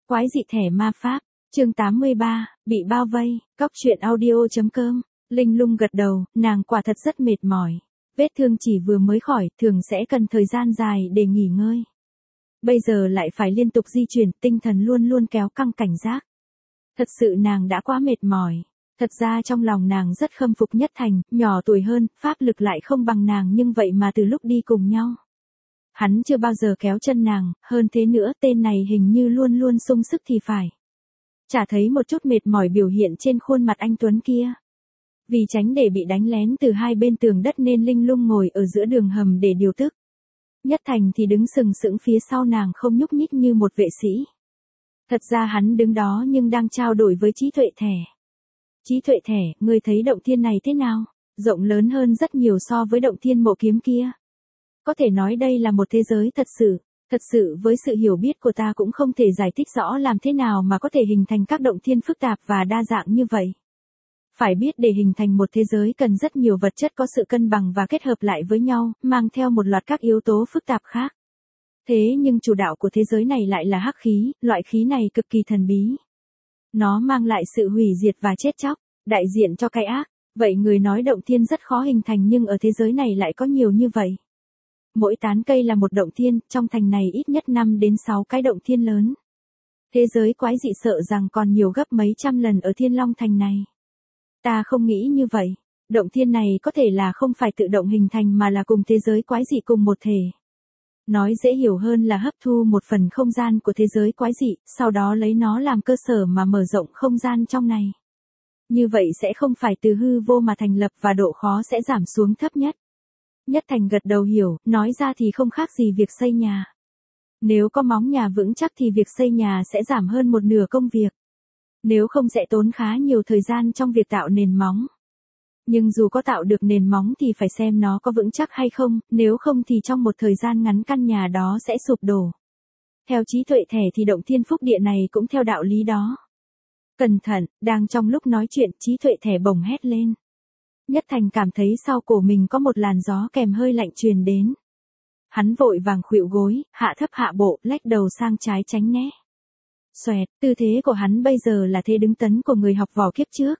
Quái dị thẻ ma pháp, chương 83, bị bao vây, Cóc truyện audio.com. Linh Lung gật đầu, nàng quả thật rất mệt mỏi. Vết thương chỉ vừa mới khỏi, thường sẽ cần thời gian dài để nghỉ ngơi. Bây giờ lại phải liên tục di chuyển, tinh thần luôn luôn kéo căng cảnh giác. Thật sự nàng đã quá mệt mỏi. Thật ra trong lòng nàng rất khâm phục Nhất Thành, nhỏ tuổi hơn, pháp lực lại không bằng nàng nhưng vậy mà từ lúc đi cùng nhau. Hắn chưa bao giờ kéo chân nàng, hơn thế nữa tên này hình như luôn luôn sung sức thì phải. Chả thấy một chút mệt mỏi biểu hiện trên khuôn mặt anh Tuấn kia. Vì tránh để bị đánh lén từ hai bên tường đất nên Linh Lung ngồi ở giữa đường hầm để điều tức. Nhất Thành thì đứng sừng sững phía sau nàng không nhúc nhích như một vệ sĩ. Thật ra hắn đứng đó nhưng đang trao đổi với Trí Tuệ Thẻ. Trí Tuệ Thẻ, ngươi thấy động thiên này thế nào? Rộng lớn hơn rất nhiều so với động thiên mộ kiếm kia. Có thể nói đây là một thế giới thật sự với sự hiểu biết của ta cũng không thể giải thích rõ làm thế nào mà có thể hình thành các động thiên phức tạp và đa dạng như vậy. Phải biết để hình thành một thế giới cần rất nhiều vật chất có sự cân bằng và kết hợp lại với nhau, mang theo một loạt các yếu tố phức tạp khác. Thế nhưng chủ đạo của thế giới này lại là hắc khí, loại khí này cực kỳ thần bí. Nó mang lại sự hủy diệt và chết chóc, đại diện cho cái ác. Vậy người nói động thiên rất khó hình thành nhưng ở thế giới này lại có nhiều như vậy. Mỗi tán cây là một động thiên, trong thành này ít nhất 5 đến 6 cái động thiên lớn. Thế giới quái dị sợ rằng còn nhiều gấp mấy trăm lần ở Thiên Long thành này. Ta không nghĩ như vậy. Động thiên này có thể là không phải tự động hình thành mà là cùng thế giới quái dị cùng một thể. Nói dễ hiểu hơn là hấp thu một phần không gian của thế giới quái dị, sau đó lấy nó làm cơ sở mà mở rộng không gian trong này. Như vậy sẽ không phải từ hư vô mà thành lập và độ khó sẽ giảm xuống thấp nhất. Nhất Thành gật đầu hiểu, nói ra thì không khác gì việc xây nhà. Nếu có móng nhà vững chắc thì việc xây nhà sẽ giảm hơn một nửa công việc. Nếu không sẽ tốn khá nhiều thời gian trong việc tạo nền móng. Nhưng dù có tạo được nền móng thì phải xem nó có vững chắc hay không, nếu không thì trong một thời gian ngắn căn nhà đó sẽ sụp đổ. Theo Trí Tuệ Thẻ thì động thiên phúc địa này cũng theo đạo lý đó. Cẩn thận, đang trong lúc nói chuyện Trí Tuệ Thẻ bỗng hét lên. Nhất Thành cảm thấy sau cổ mình có một làn gió kèm hơi lạnh truyền đến. Hắn vội vàng khuỵu gối, hạ thấp hạ bộ, lách đầu sang trái tránh né. Xoẹt, tư thế của hắn bây giờ là thế đứng tấn của người học võ kiếp trước.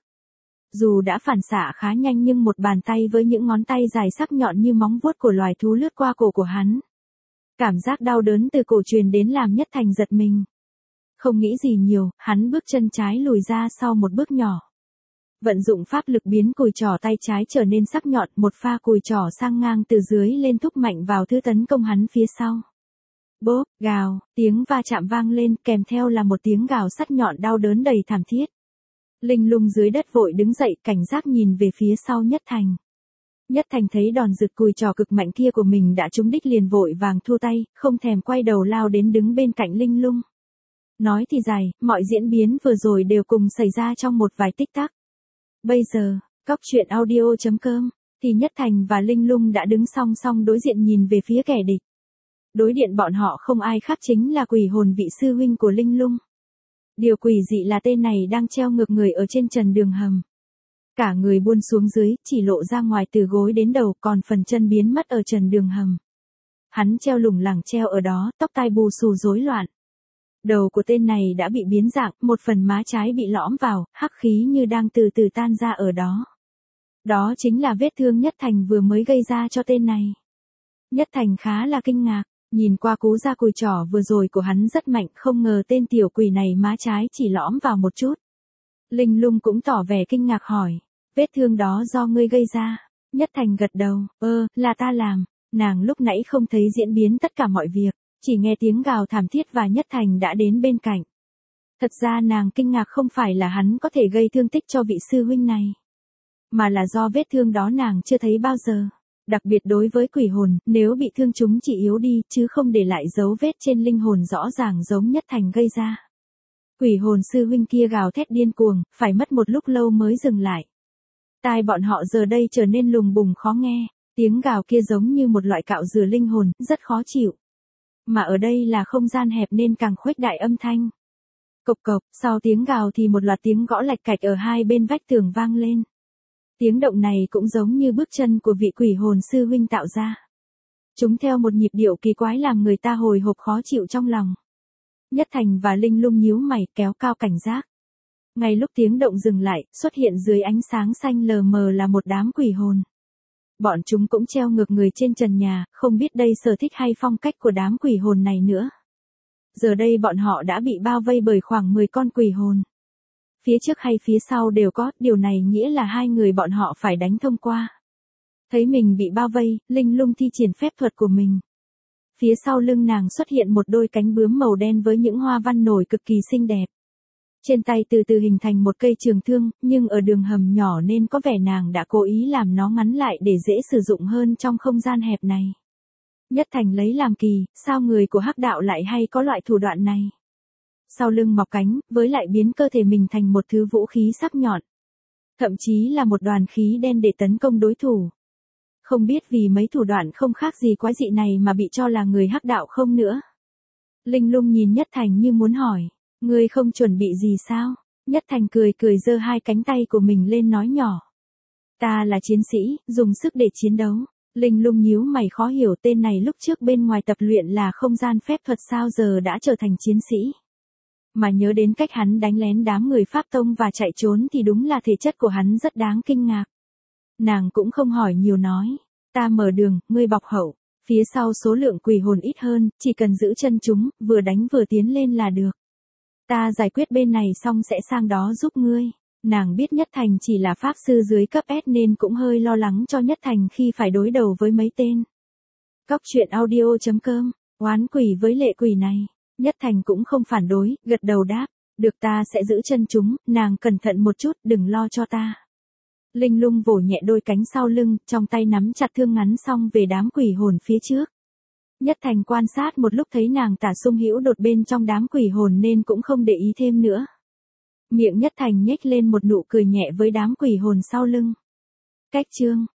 Dù đã phản xạ khá nhanh nhưng một bàn tay với những ngón tay dài sắc nhọn như móng vuốt của loài thú lướt qua cổ của hắn. Cảm giác đau đớn từ cổ truyền đến làm Nhất Thành giật mình. Không nghĩ gì nhiều, hắn bước chân trái lùi ra sau một bước nhỏ. Vận dụng pháp lực biến cùi trỏ tay trái trở nên sắc nhọn, một pha cùi trỏ sang ngang từ dưới lên thúc mạnh vào thứ tấn công hắn phía sau. Bốp, gào, tiếng va chạm vang lên kèm theo là một tiếng gào sắt nhọn đau đớn đầy thảm thiết. Linh Lung dưới đất vội đứng dậy cảnh giác nhìn về phía sau Nhất Thành. Nhất Thành thấy đòn rực cùi trỏ cực mạnh kia của mình đã trúng đích liền vội vàng thua tay, không thèm quay đầu lao đến đứng bên cạnh Linh Lung. Nói thì dài, mọi diễn biến vừa rồi đều cùng xảy ra trong một vài tích tắc. Bây giờ, Cóc truyện audio.com, thì Nhất Thành và Linh Lung đã đứng song song đối diện nhìn về phía kẻ địch. Đối điện bọn họ không ai khác chính là quỷ hồn vị sư huynh của Linh Lung. Điều quỷ dị là tên này đang treo ngược người ở trên trần đường hầm. Cả người buông xuống dưới, chỉ lộ ra ngoài từ gối đến đầu, còn phần chân biến mất ở trần đường hầm. Hắn treo lủng lẳng treo ở đó, tóc tai bù xù rối loạn. Đầu của tên này đã bị biến dạng, một phần má trái bị lõm vào, hắc khí như đang từ từ tan ra ở đó. Đó chính là vết thương Nhất Thành vừa mới gây ra cho tên này. Nhất Thành khá là kinh ngạc, nhìn qua cú ra cùi trỏ vừa rồi của hắn rất mạnh, không ngờ tên tiểu quỷ này má trái chỉ lõm vào một chút. Linh Lung cũng tỏ vẻ kinh ngạc hỏi, vết thương đó do ngươi gây ra? Nhất Thành gật đầu, là ta làm. Nàng lúc nãy không thấy diễn biến tất cả mọi việc. Chỉ nghe tiếng gào thảm thiết và Nhất Thành đã đến bên cạnh. Thật ra nàng kinh ngạc không phải là hắn có thể gây thương tích cho vị sư huynh này. Mà là do vết thương đó nàng chưa thấy bao giờ. Đặc biệt đối với quỷ hồn, nếu bị thương chúng chỉ yếu đi chứ không để lại dấu vết trên linh hồn rõ ràng giống Nhất Thành gây ra. Quỷ hồn sư huynh kia gào thét điên cuồng, phải mất một lúc lâu mới dừng lại. Tai bọn họ giờ đây trở nên lùng bùng khó nghe, tiếng gào kia giống như một loại cạo rửa linh hồn, rất khó chịu. Mà ở đây là không gian hẹp nên càng khuếch đại âm thanh. Cộc cộc, sau tiếng gào thì một loạt tiếng gõ lạch cạch ở hai bên vách tường vang lên. Tiếng động này cũng giống như bước chân của vị quỷ hồn sư huynh tạo ra. Chúng theo một nhịp điệu kỳ quái làm người ta hồi hộp khó chịu trong lòng. Nhất Thành và Linh Lung nhíu mày kéo cao cảnh giác. Ngay lúc tiếng động dừng lại, xuất hiện dưới ánh sáng xanh lờ mờ là một đám quỷ hồn. Bọn chúng cũng treo ngược người trên trần nhà, không biết đây sở thích hay phong cách của đám quỷ hồn này nữa. Giờ đây bọn họ đã bị bao vây bởi khoảng 10 con quỷ hồn. Phía trước hay phía sau đều có, điều này nghĩa là hai người bọn họ phải đánh thông qua. Thấy mình bị bao vây, Linh Lung thi triển phép thuật của mình. Phía sau lưng nàng xuất hiện một đôi cánh bướm màu đen với những hoa văn nổi cực kỳ xinh đẹp. Trên tay từ từ hình thành một cây trường thương, nhưng ở đường hầm nhỏ nên có vẻ nàng đã cố ý làm nó ngắn lại để dễ sử dụng hơn trong không gian hẹp này. Nhất Thành lấy làm kỳ, sao người của Hắc đạo lại hay có loại thủ đoạn này? Sau lưng mọc cánh, với lại biến cơ thể mình thành một thứ vũ khí sắc nhọn. Thậm chí là một đoàn khí đen để tấn công đối thủ. Không biết vì mấy thủ đoạn không khác gì quái dị này mà bị cho là người Hắc đạo không nữa. Linh Lung nhìn Nhất Thành như muốn hỏi, ngươi không chuẩn bị gì sao? Nhất Thành cười cười giơ hai cánh tay của mình lên nói nhỏ. Ta là chiến sĩ, dùng sức để chiến đấu. Linh Lung nhíu mày khó hiểu, tên này lúc trước bên ngoài tập luyện là không gian phép thuật sao giờ đã trở thành chiến sĩ. Mà nhớ đến cách hắn đánh lén đám người Pháp Tông và chạy trốn thì đúng là thể chất của hắn rất đáng kinh ngạc. Nàng cũng không hỏi nhiều nói, ta mở đường, ngươi bọc hậu. Phía sau số lượng quỷ hồn ít hơn, chỉ cần giữ chân chúng, vừa đánh vừa tiến lên là được. Ta giải quyết bên này xong sẽ sang đó giúp ngươi. Nàng biết Nhất Thành chỉ là pháp sư dưới cấp S nên cũng hơi lo lắng cho Nhất Thành khi phải đối đầu với mấy tên. Cóc truyện audio.com, oán quỷ với lệ quỷ này. Nhất Thành cũng không phản đối, gật đầu đáp. Được, ta sẽ giữ chân chúng, nàng cẩn thận một chút, đừng lo cho ta. Linh Lung vỗ nhẹ đôi cánh sau lưng, trong tay nắm chặt thương ngắn xong về đám quỷ hồn phía trước. Nhất Thành quan sát một lúc thấy nàng tả sung hữu đột bên trong đám quỷ hồn nên cũng không để ý thêm nữa. Miệng Nhất Thành nhếch lên một nụ cười nhẹ với đám quỷ hồn sau lưng. Cách chương